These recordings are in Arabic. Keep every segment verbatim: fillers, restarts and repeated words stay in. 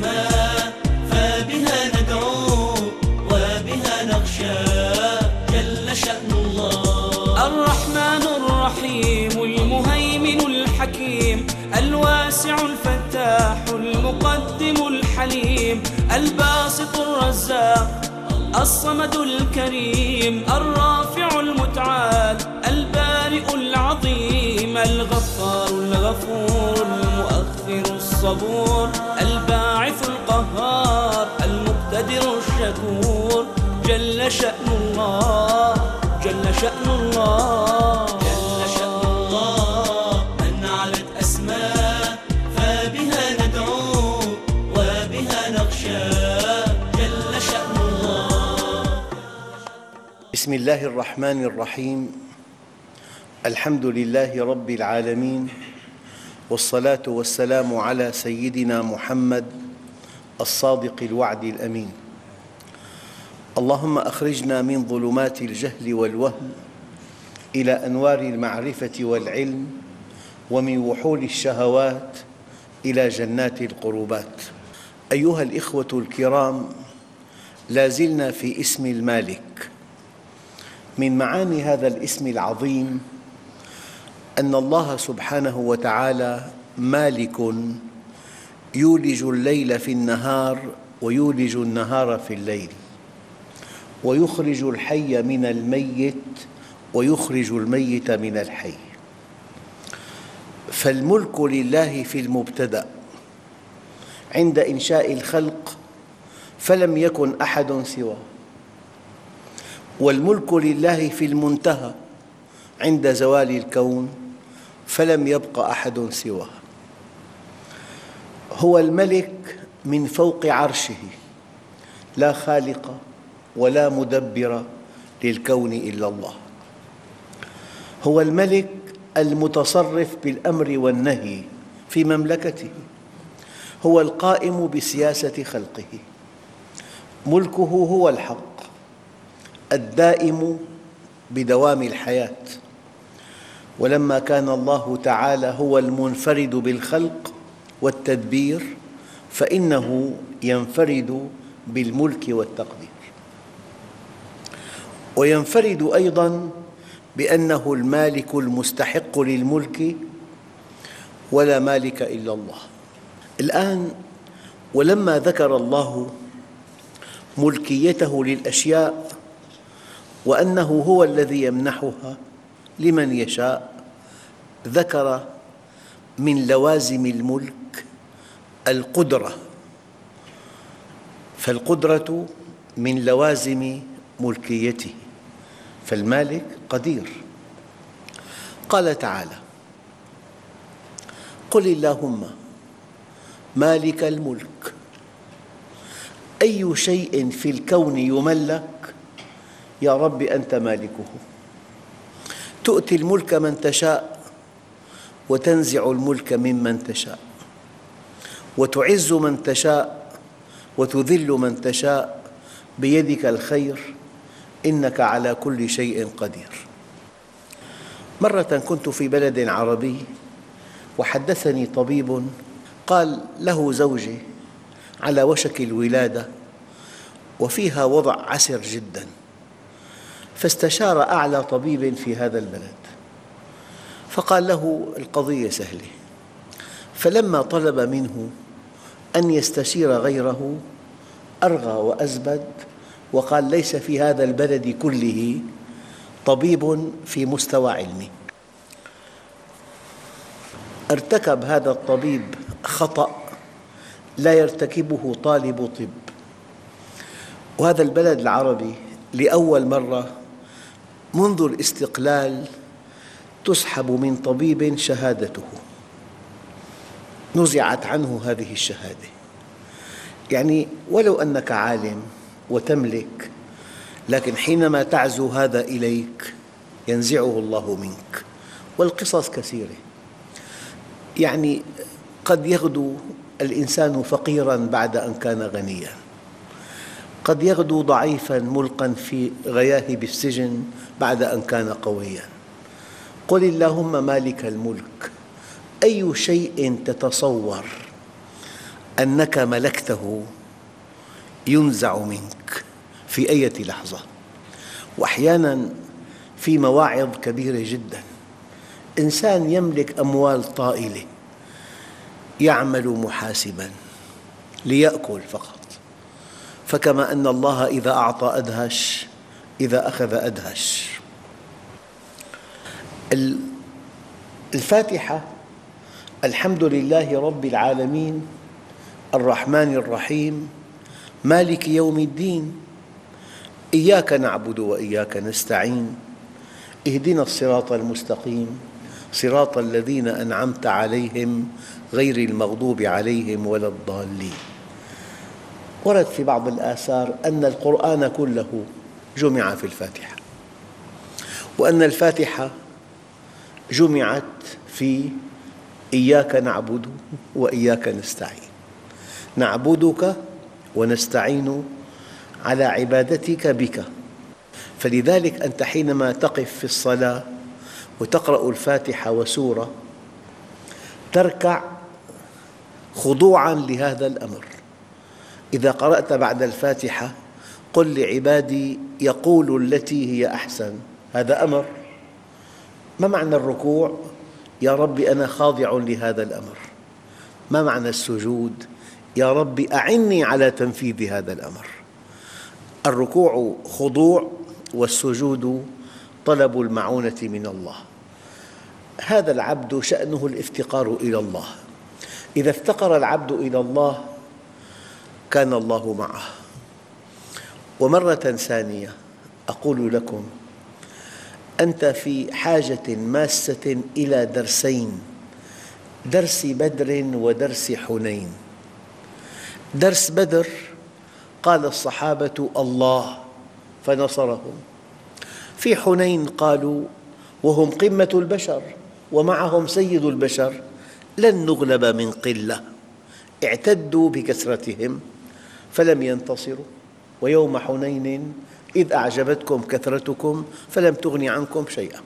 أسماء فبها ندعو وبها نخشى جل شأن الله. الرحمن الرحيم المهيمن الحكيم الواسع الفتاح المقدم الحليم الباسط الرزاق الصمد الكريم الرافع المتعال البارئ العظيم الغفار الغفور المؤخر الصبور الباعث القهار المقتدر الشكور جل شأن الله جل شأن الله جل شأن الله. من علت أسماء فبها ندعو وبها نخشى جل شأن الله. بسم الله الرحمن الرحيم. الحمد لله رب العالمين، والصلاة والسلام على سيدنا محمد الصادق الوعد الأمين. اللهم أخرجنا من ظلمات الجهل والوهم إلى أنوار المعرفة والعلم، ومن وحول الشهوات إلى جنات القربات. أيها الإخوة الكرام، لا زلنا في اسم المالك. من معاني هذا الاسم العظيم أن الله سبحانه وتعالى مالك يولج الليل في النهار ويولج النهار في الليل، ويخرج الحي من الميت ويخرج الميت من الحي. فالملك لله في المبتدأ عند إنشاء الخلق فلم يكن أحد سواه، والملك لله في المنتهى عند زوال الكون فلم يبق أحد سواه. هو الملك من فوق عرشه، لا خالق ولا مدبر للكون إلا الله. هو الملك المتصرف بالأمر والنهي في مملكته، هو القائم بسياسة خلقه. ملكه هو الحق الدائم بدوام الحياة. ولما كان الله تعالى هو المنفرد بالخلق والتدبير فإنه ينفرد بالملك والتقدير، وينفرد أيضاً بأنه المالك المستحق للملك، ولا مالك إلا الله. الآن ولما ذكر الله ملكيته للأشياء وأنه هو الذي يمنحها لمن يشاء، ذكر من لوازم الملك القدرة، فالقدرة من لوازم ملكيته، فالمالك قدير. قال تعالى: قل اللهم مالك الملك. أي شيء في الكون يملك يا رب أنت مالكه. تؤتي الملك من تشاء وتنزع الملك ممن تشاء، وتعز من تشاء وتذل من تشاء، بيدك الخير إنك على كل شيء قدير. مرة كنت في بلد عربي وحدثني طبيب قال له زوجة على وشك الولادة وفيها وضع عسر جداً، فاستشار أعلى طبيب في هذا البلد فقال له القضية سهلة. فلما طلب منه أن يستشير غيره أرغى وأزبد وقال: ليس في هذا البلد كله طبيب في مستوى علمي. ارتكب هذا الطبيب خطأ لا يرتكبه طالب طب، وهذا البلد العربي لأول مرة منذ الاستقلال تسحب من طبيب شهادته، نزعت عنه هذه الشهادة. يعني ولو أنك عالم وتملك، لكن حينما تعزو هذا إليك ينزعه الله منك. والقصص كثيرة، يعني قد يغدو الإنسان فقيراً بعد أن كان غنياً، قد يغدو ضعيفاً ملقاً في غياهب السجن بعد أن كان قوياً. قل اللهم مالك الملك. أي شيء تتصور أنك ملكته ينزع منك في أي لحظة. وأحياناً في مواعظ كبيرة جداً، إنسان يملك أموال طائلة يعمل محاسباً ليأكل فقط، فكما أن الله إذا أعطى أدهش إذا أخذ أدهش. الفاتحة: الحمد لله رب العالمين الرحمن الرحيم مالك يوم الدين إياك نعبد وإياك نستعين اهدنا الصراط المستقيم صراط الذين أنعمت عليهم غير المغضوب عليهم ولا الضالين. ورد في بعض الآثار أن القرآن كله جمع في الفاتحة، وأن الفاتحة جمعت في إياك نعبد وإياك نستعين، نعبدك ونستعين على عبادتك بك. فلذلك أنت حينما تقف في الصلاة وتقرأ الفاتحة وسورة تركع خضوعاً لهذا الأمر. إذا قرأت بعد الفاتحة قل لعبادي يقولوا التي هي أحسن، هذا أمر. ما معنى الركوع؟ يا رب أنا خاضع لهذا الأمر. ما معنى السجود؟ يا رب أعني على تنفيذ هذا الأمر. الركوع خضوع، والسجود طلب المعونة من الله. هذا العبد شأنه الافتقار إلى الله. إذا افتقر العبد إلى الله كان الله معه. ومرة ثانية أقول لكم: أنت في حاجة ماسة إلى درسين، درس بدر ودرس حنين. درس بدر قال الصحابة الله فنصرهم، في حنين قالوا وهم قمة البشر ومعهم سيد البشر لن نغلب من قلة، اعتدوا بكثرتهم فلم ينتصروا. ويوم حنين إذ أعجبتكم كثرتكم فلم تغن عنكم شيئا.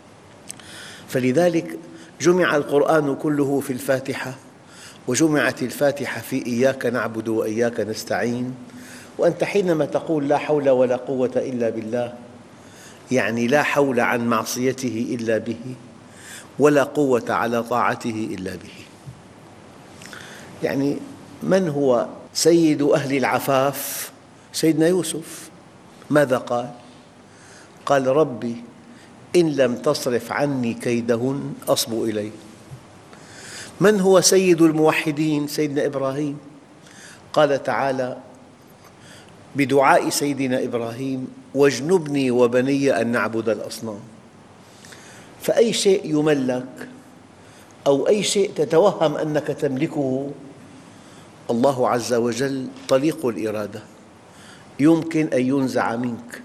فلذلك جمع القرآن كله في الفاتحة، وجمعت الفاتحة في إياك نعبد وإياك نستعين. وأنت حينما تقول لا حول ولا قوة إلا بالله، يعني لا حول عن معصيته إلا به، ولا قوة على طاعته إلا به. يعني من هو سيد أهل العفاف؟ سيدنا يوسف. ماذا قال؟ قال ربي إن لم تصرف عني كيدهن أصب إليه. من هو سيد الموحدين؟ سيدنا إبراهيم. قال تعالى بدعاء سيدنا إبراهيم واجنبني وبني أن نعبد الأصنام. فأي شيء يملك أو أي شيء تتوهم أنك تملكه، الله عز وجل طليق الإرادة، يمكن أن ينزع منك.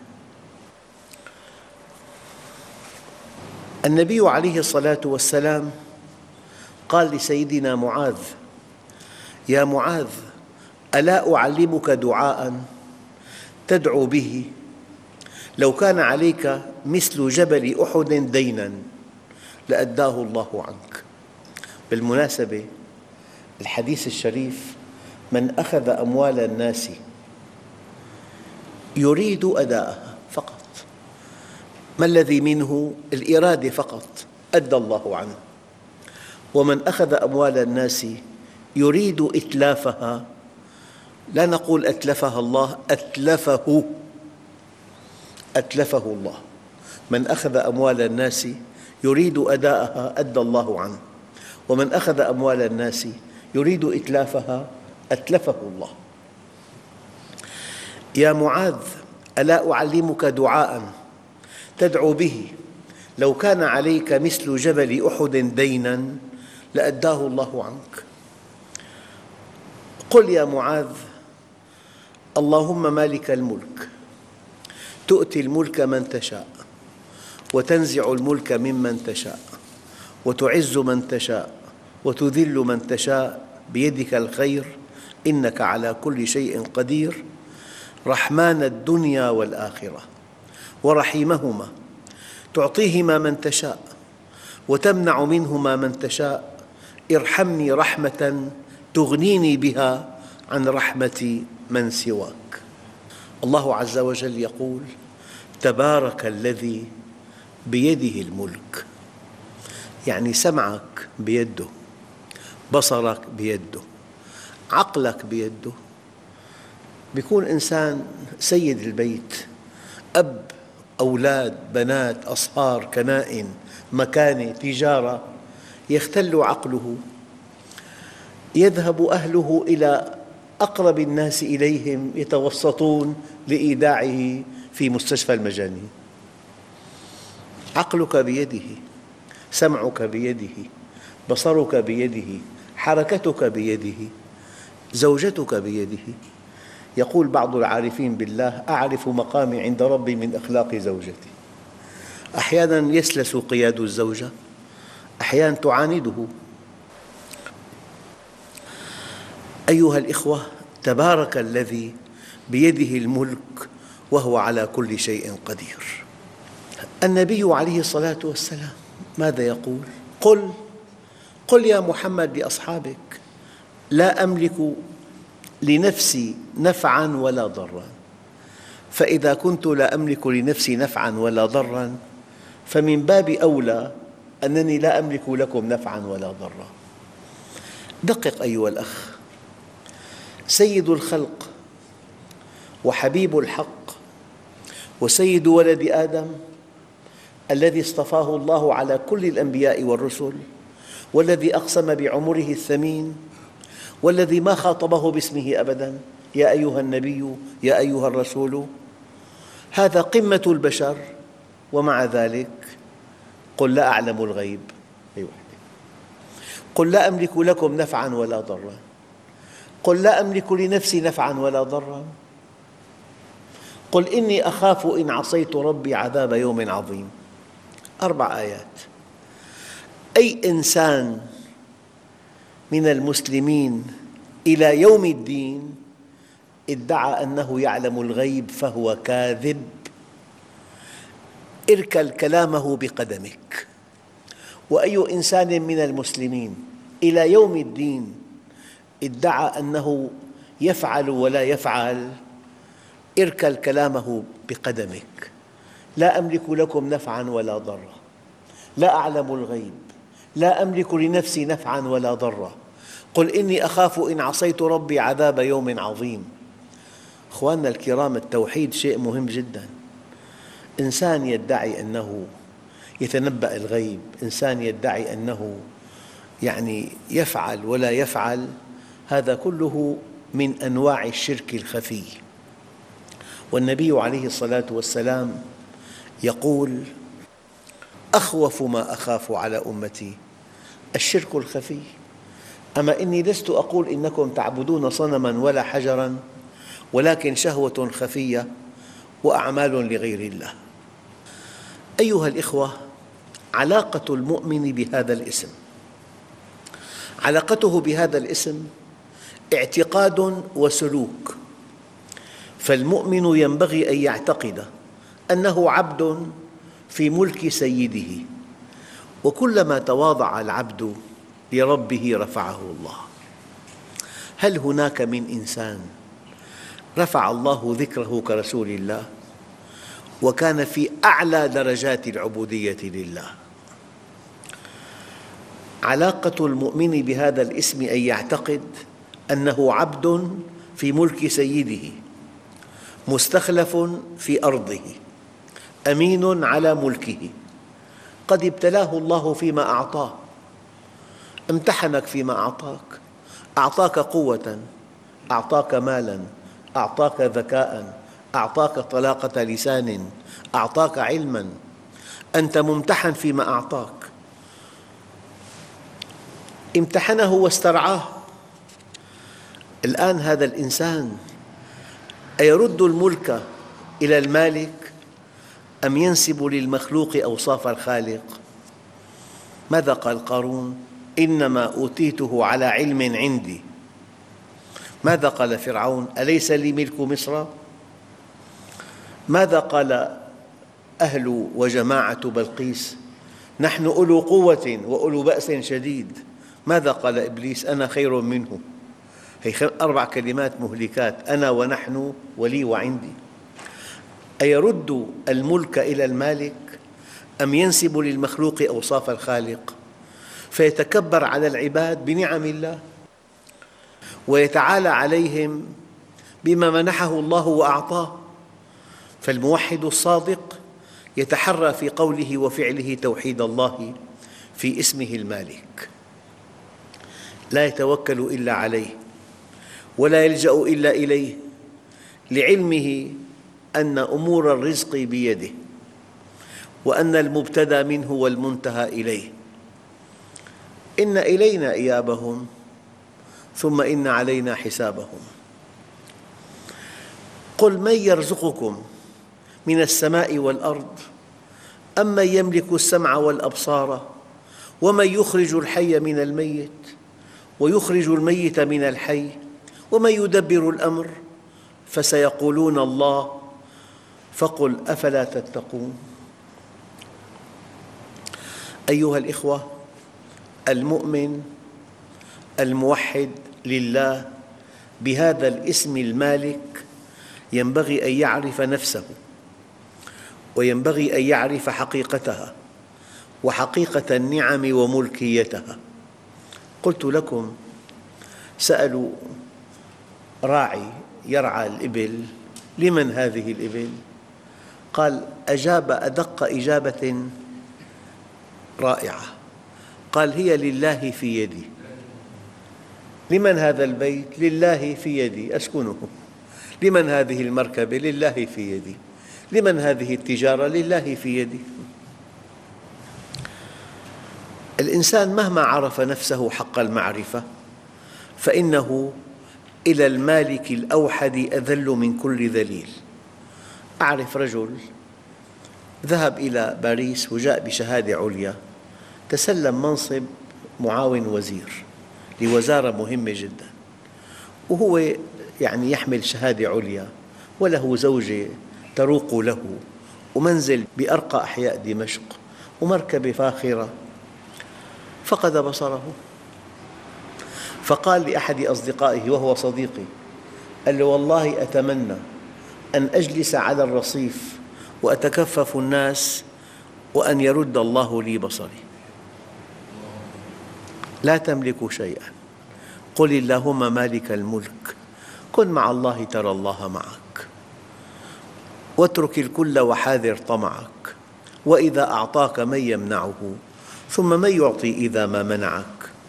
النبي عليه الصلاة والسلام قال لسيدنا معاذ: يا معاذ ألا أعلمك دعاء تدعو به لو كان عليك مثل جبل أحد دينا لأداه الله عنك. بالمناسبة الحديث الشريف: من أخذ أموال الناس يريد أداءها فقط، ما الذي منه؟ الإرادة فقط، أدى الله عنه. ومن أخذ أموال الناس يريد إتلافها، لا نقول أتلفها الله، أتلفه أتلفه الله. من أخذ أموال الناس يريد أداءها أدى الله عنه، ومن أخذ أموال الناس يريد إتلافها أتلفه الله. يا معاذ ألا أعلمك دعاء تدعو به لو كان عليك مثل جبل أحد دينا لأداه الله عنك. قل يا معاذ اللهم مالك الملك تؤتي الملك من تشاء وتنزع الملك ممن تشاء وتعز من تشاء وتذل من تشاء بيدك الخير إنك على كل شيء قدير. رحمن الدنيا والآخرة ورحيمهما تعطيهما من تشاء وتمنع منهما من تشاء. ارحمني رحمة تغنيني بها عن رحمة من سواك. الله عز وجل يقول: تبارك الذي بيده الملك، يعني سمعك بيده، بصرك بيده، عقلك بيده. بيكون إنسان سيد البيت، أب، أولاد، بنات، أصهار، كنائن، مكانة، تجارة، يختل عقله، يذهب أهله إلى أقرب الناس إليهم يتوسطون لإيداعه في مستشفى المجانين. عقلك بيده، سمعك بيده، بصرك بيده، حركتك بيده، زوجتك بيده. يقول بعض العارفين بالله: أعرف مقامي عند ربي من أخلاق زوجتي. أحياناً يسلس قياد الزوجة، أحياناً تعانده. أيها الإخوة، تبارك الذي بيده الملك وهو على كل شيء قدير. النبي عليه الصلاة والسلام ماذا يقول؟ قل قل يا محمد لأصحابك: لا أملك لنفسي نفعاً ولا ضراً. فإذا كنت لا أملك لنفسي نفعاً ولا ضراً، فمن باب أولى أنني لا أملك لكم نفعاً ولا ضراً. دقق أيها الأخ، سيد الخلق وحبيب الحق وسيد ولد آدم الذي اصطفاه الله على كل الأنبياء والرسل، والذي أقسم بعمره الثمين، والذي ما خاطبه باسمه أبداً: يا أيها النبي، يا أيها الرسول. هذا قمة البشر، ومع ذلك قل لا أعلم الغيب. قل لا أملك لكم نفعاً ولا ضراً. قل لا أملك لنفسي نفعاً ولا ضراً. قل إني أخاف إن عصيت ربي عذاب يوم عظيم. أربع آيات. أي إنسان من المسلمين إلى يوم الدين ادعى أنه يعلم الغيب فهو كاذب. اركل كلامه بقدمك. وأي إنسان من المسلمين إلى يوم الدين ادعى أنه يفعل ولا يفعل، اركل كلامه بقدمك. لا أملك لكم نفعاً ولا ضراً، لا أعلم الغيب، لا أملك لنفسي نفعاً ولا ضراً. قل إني أخاف إن عصيت ربي عذاب يوم عظيم. أخواننا الكرام، التوحيد شيء مهم جداً. إنسان يدعي أنه يتنبأ الغيب، إنسان يدعي أنه يعني يفعل ولا يفعل، هذا كله من أنواع الشرك الخفي. والنبي عليه الصلاة والسلام يقول: أخوف ما أخاف على أمتي الشرك الخفي. أما إني لست أقول إنكم تعبدون صنماً ولا حجراً، ولكن شهوة خفية وأعمال لغير الله. أيها الإخوة، علاقة المؤمن بهذا الاسم، علاقته بهذا الاسم اعتقاد وسلوك. فالمؤمن ينبغي أن يعتقد أنه عبد في ملك سيده، وكلما تواضع العبد لربه رفعه الله. هل هناك من إنسان رفع الله ذكره كرسول الله وكان في أعلى درجات العبودية لله؟ علاقة المؤمن بهذا الاسم أن يعتقد أنه عبد في ملك سيده، مستخلف في أرضه، أمين على ملكه. قد ابتلاه الله فيما أعطاه، امتحنك فيما أعطاك، أعطاك قوة، أعطاك مالاً، أعطاك ذكاءً، أعطاك طلاقة لسان، أعطاك علماً. أنت ممتحن فيما أعطاك. امتحنه واسترعاه. الآن هذا الإنسان أيرد الملك إلى المالك أم ينسب للمخلوق أوصاف الخالق؟ ماذا قال قارون؟ إنما أوتيته على علم عندي. ماذا قال فرعون؟ أليس لي ملك مصر؟ ماذا قال أهل وجماعة بلقيس؟ نحن أولو قوة وأولو بأس شديد. ماذا قال إبليس؟ أنا خير منه. هي أربع كلمات مهلكات: أنا ونحن ولي وعندي. أيرد الملك إلى المالك أم ينسب للمخلوق أوصاف الخالق فيتكبر على العباد بنعم الله ويتعالى عليهم بما منحه الله وأعطاه؟ فالموحد الصادق يتحرى في قوله وفعله توحيد الله في اسمه المالك، لا يتوكل إلا عليه ولا يلجأ إلا إليه، لعلمه أن أمور الرزق بيده وأن المبتدأ منه والمنتهى إليه. إن إلينا إيابهم ثم إن علينا حسابهم. قل من يرزقكم من السماء والأرض أم من يملك السمع والأبصار ومن يخرج الحي من الميت ويخرج الميت من الحي ومن يدبر الأمر فسيقولون الله فقل أفلا تتقون. أيها الإخوة، المؤمن الموحد لله بهذا الاسم المالك ينبغي أن يعرف نفسه وينبغي أن يعرف حقيقتها وحقيقة النعم وملكيتها. قلت لكم سألوا راعي يرعى الإبل: لمن هذه الإبل؟ قال أجاب أدق إجابة رائعة، قال هي لله في يدي. لمن هذا البيت؟ لله في يدي أسكنه. لمن هذه المركبة؟ لله في يدي. لمن هذه التجارة؟ لله في يدي. الإنسان مهما عرف نفسه حق المعرفة فإنه إلى المالك الأوحد أذل من كل ذليل. أعرف رجل ذهب إلى باريس وجاء بشهادة عليا، تسلم منصب معاون وزير لوزارة مهمة جدا، وهو يعني يحمل شهادة عليا وله زوجة تروق له ومنزل بأرقى أحياء دمشق ومركبة فاخرة. فقد بصره فقال لأحد أصدقائه وهو صديقي، قال له والله أتمنى أن أجلس على الرصيف وأتكفف الناس وأن يرد الله لي بصري. لا تملك شيئا، قل اللهم مالك الملك، كن مع الله ترى الله معك، واترك الكل وحاذر طمعك، وإذا أعطاك من يمنعه ثم من يعطي إذا ما منعك.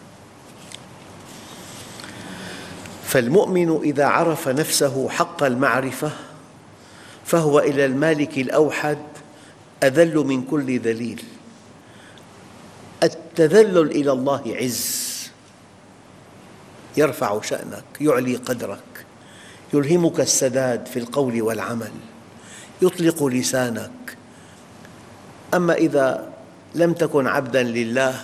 فالمؤمن إذا عرف نفسه حق المعرفة فهو إلى المالك الأوحد أذل من كل ذليل. التذلل إلى الله عز، يرفع شأنك، يعلي قدرك، يلهمك السداد في القول والعمل، يطلق لسانك. أما إذا لم تكن عبداً لله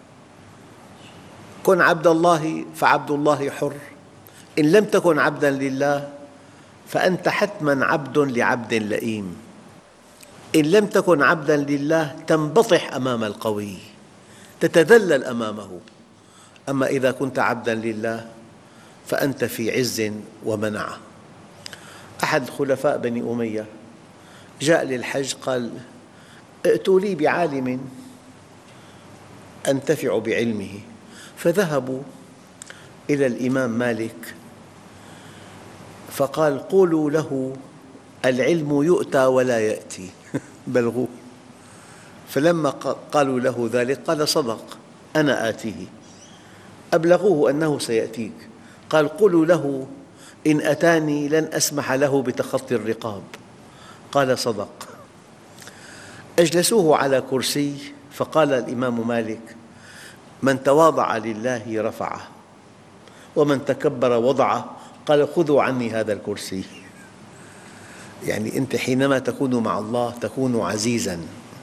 كن عبد الله فعبد الله حر. إن لم تكن عبداً لله فأنت حتماً عبد لعبد لئيم. إن لم تكن عبداً لله تنبطح أمام القوي، تتذلل أمامه. أما إذا كنت عبداً لله فأنت في عز ومنعة. أحد خلفاء بني أمية جاء للحج، قال ائتوا لي بعالم أنتفع بعلمه. فذهبوا إلى الإمام مالك فقال قولوا له العلم يؤتى ولا يأتي بلغوه. فلما قالوا له ذلك قال صدق أنا آتيه. أبلغوه أنه سيأتيك. قال قولوا له إن أتاني لن أسمح له بتخطي الرقاب. قال صدق. أجلسوه على كرسي فقال الإمام مالك من تواضع لله رفعه ومن تكبر وضعه. قال خذوا عني هذا الكرسي. يعني أنت حينما تكون مع الله تكون عزيزاً.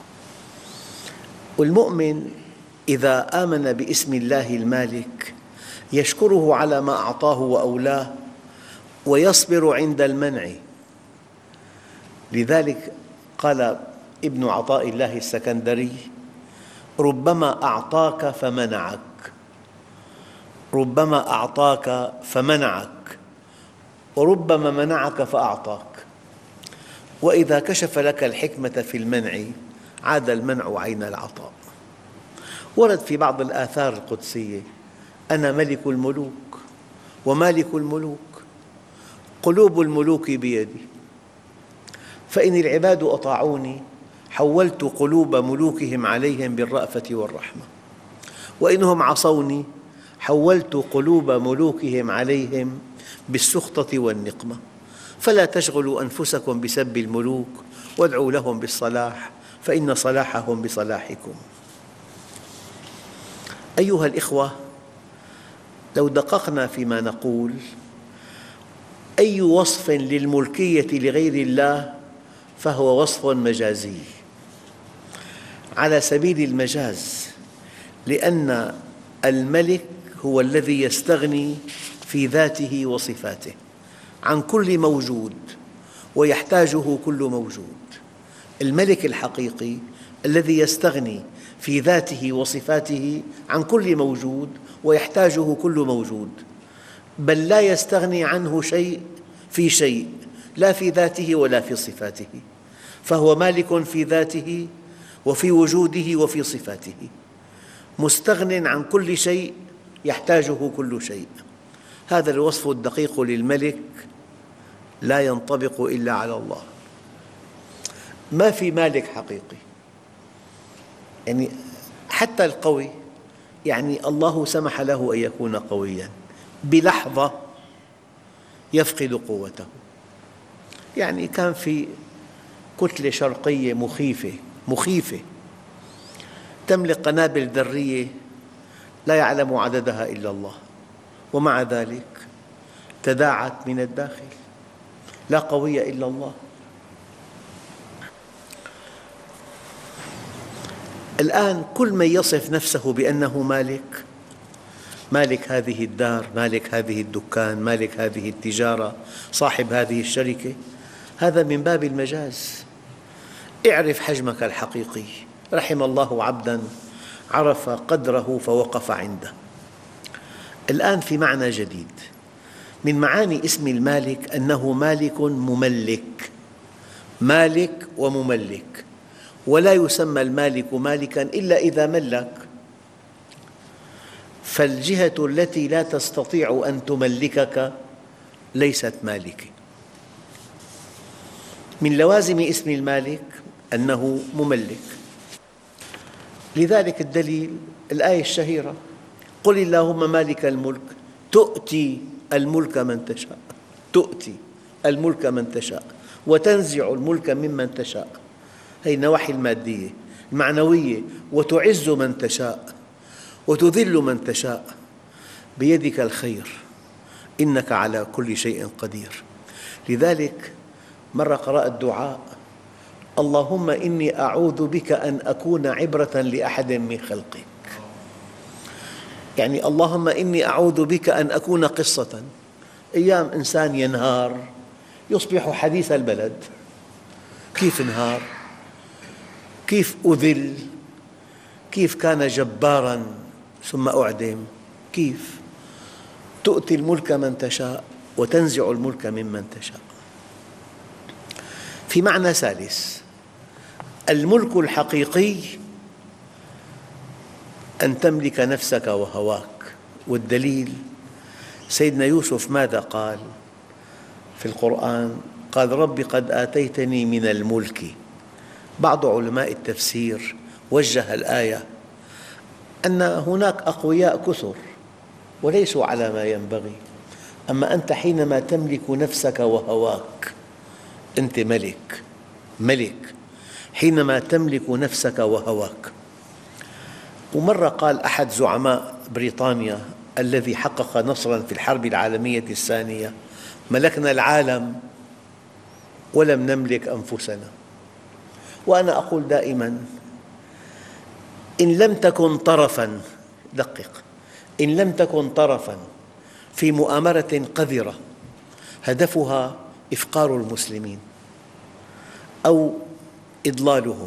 والمؤمن إذا آمن باسم الله المالك يشكره على ما أعطاه وأولاه ويصبر عند المنع. لذلك قال ابن عطاء الله السكندري ربما أعطاك فمنعك ربما أعطاك فمنعك، وربما منعك فأعطاك. وإذا كشف لك الحكمة في المنع عاد المنع عين العطاء. ورد في بعض الآثار القدسية: أنا ملك الملوك ومالك الملوك، قلوب الملوك بيدي، فإن العباد أطاعوني حولت قلوب ملوكهم عليهم بالرأفة والرحمة، وإنهم عصوني حولت قلوب ملوكهم عليهم بالسخطة والنقمة. فلا تشغلوا أنفسكم بسب الملوك وادعوا لهم بالصلاح، فإن صلاحهم بصلاحكم. أيها الإخوة، لو دققنا فيما نقول، أي وصف للملكية لغير الله فهو وصف مجازي على سبيل المجاز، لأن الملك هو الذي يستغني في ذاته وصفاته عن كل موجود ويحتاجه كل موجود. الملك الحقيقي الذي يستغني في ذاته وصفاته عن كل موجود ويحتاجه كل موجود، بل لا يستغني عنه شيء في شيء، لا في ذاته ولا في صفاته، فهو مالك في ذاته وفي وجوده وفي صفاته، مستغن عن كل شيء يحتاجه كل شيء. هذا الوصف الدقيق للملك لا ينطبق إلا على الله. ما في مالك حقيقي، يعني حتى القوي، يعني الله سمح له أن يكون قوياً، بلحظة يفقد قوته. يعني كان في كتلة شرقية مخيفة مخيفة تملك قنابل ذرية لا يعلم عددها إلا الله، ومع ذلك تداعت من الداخل، لا قوي إلا الله. الآن كل من يصف نفسه بأنه مالك، مالك هذه الدار، مالك هذه الدكان، مالك هذه التجارة، صاحب هذه الشركة، هذا من باب المجاز. اعرف حجمك الحقيقي. رحم الله عبداً عرف قدره فوقف عنده. الآن في معنى جديد من معاني اسم المالك، أنه مالك مملك، مالك ومملك، ولا يسمى المالك مالكاً إلا إذا ملك. فالجهة التي لا تستطيع أن تملكك ليست مالكة. من لوازم اسم المالك أنه مملك. لذلك الدليل الآية الشهيرة: قل اللهم مالك الملك تؤتي الملك من تشاء، تؤتي الملك من تشاء وتنزع الملك ممن تشاء. هذه النواحي المادية المعنوية. وتعز من تشاء وتذل من تشاء، بيدك الخير إنك على كل شيء قدير. لذلك مرة قرأت دعاء: اللهم إني أعوذ بك أن أكون عبرة لأحد من خلقك. يعني اللهم إني أعوذ بك أن أكون قصة. أيام إنسان ينهار يصبح حديث البلد. كيف انهار؟ كيف أذل؟ كيف كان جباراً ثم أعدم؟ كيف؟ تؤتي الملك من تشاء وتنزع الملك ممن تشاء. في معنى ثالث: الملك الحقيقي أن تملك نفسك وهواك. والدليل سيدنا يوسف ماذا قال في القرآن؟ قال: رب قد آتيتني من الملك. بعض علماء التفسير وجه الآية أن هناك أقوياء كثر وليسوا على ما ينبغي، أما أنت حينما تملك نفسك وهواك أنت ملك. ملك حينما تملك نفسك وهواك. ومرة قال أحد زعماء بريطانيا الذي حقق نصراً في الحرب العالمية الثانية: ملكنا العالم ولم نملك أنفسنا. وأنا أقول دائماً: إن لم تكن طرفاً، دقق، إن لم تكن طرفاً في مؤامرة قذرة هدفها إفقار المسلمين أو إضلالهم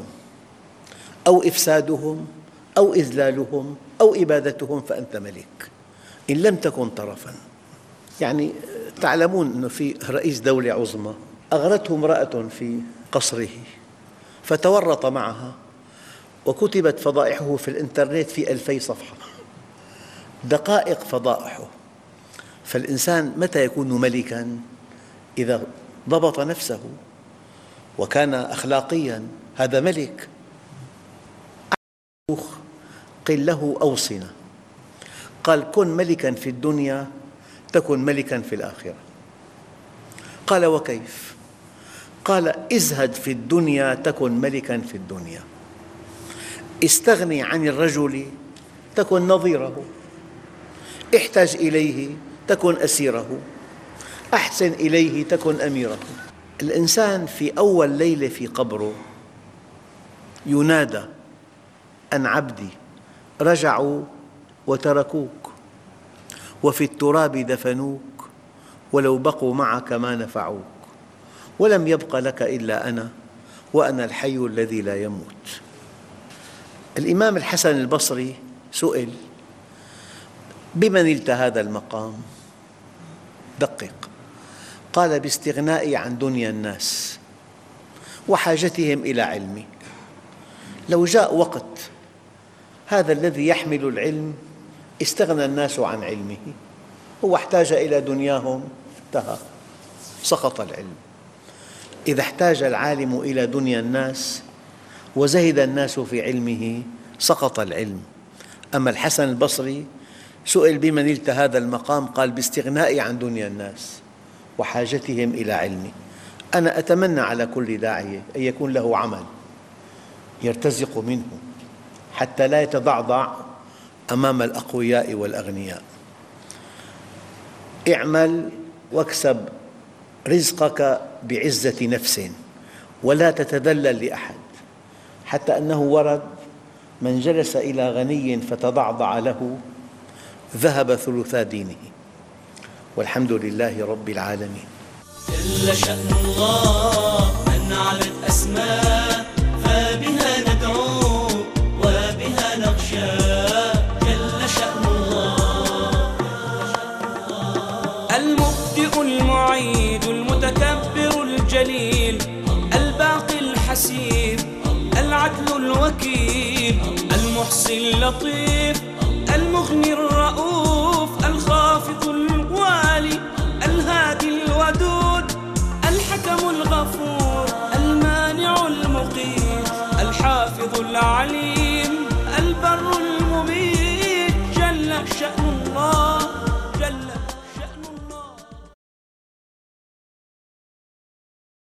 أو إفسادهم أو إذلالهم أو إبادتهم، فأنت ملك. إن لم تكن طرفاً. يعني تعلمون أنه في رئيس دولة عظمى أغرته امرأة في قصره فتورط معها وكتبت فضائحه في الإنترنت في ألفي صفحة، دقائق فضائحه. فالإنسان متى يكون ملكاً؟ إذا ضبط نفسه وكان أخلاقياً، هذا ملك. قل له أوصنا، قال كن ملكاً في الدنيا تكن ملكاً في الآخرة. قال وكيف؟ قال ازهد في الدنيا تكن ملكاً في الدنيا، استغني عن الرجل تكن نظيره، احتج إليه تكن أسيره، أحسن إليه تكن أميره. الإنسان في أول ليلة في قبره ينادى أن عبدي رجعوا وتركوك وفي التراب دفنوك ولو بقوا معك ما نفعوك ولم يبق لك إلا أنا وأنا الحي الذي لا يموت. الإمام الحسن البصري سئل بما نلت هذا المقام؟ دقق، قال باستغنائي عن دنيا الناس وحاجتهم إلى علمي. لو جاء وقت هذا الذي يحمل العلم استغنى الناس عن علمه، هو احتاج إلى دنياهم انتهى، سقط العلم. إذا احتاج العالم إلى دنيا الناس وزهد الناس في علمه سقط العلم. أما الحسن البصري سئل بما نلت هذا المقام؟ قال باستغنائي عن دنيا الناس وحاجتهم إلى علمي. أنا أتمنى على كل داعية أن يكون له عمل يرتزق منه حتى لا يتضعضع أمام الأقوياء والأغنياء. اعمل واكسب رزقك بعزة نفس ولا تتذلل لأحد، حتى أنه ورد من جلس إلى غني فتضعضع له ذهب ثلثا دينه. والحمد لله رب العالمين. جل شأن الله من علت أسماء فبها ندعو وبها نخشى. جل شأن الله المبدئ المعيد المتكبر الجليل الباقي الحسيب العدل الوكيل المحصي اللطيف المغني الرؤوف الخافض الوالي الهادي الودود الحكم الغفور المانع المقيت الحافظ العليم البر المميت. جل شأنه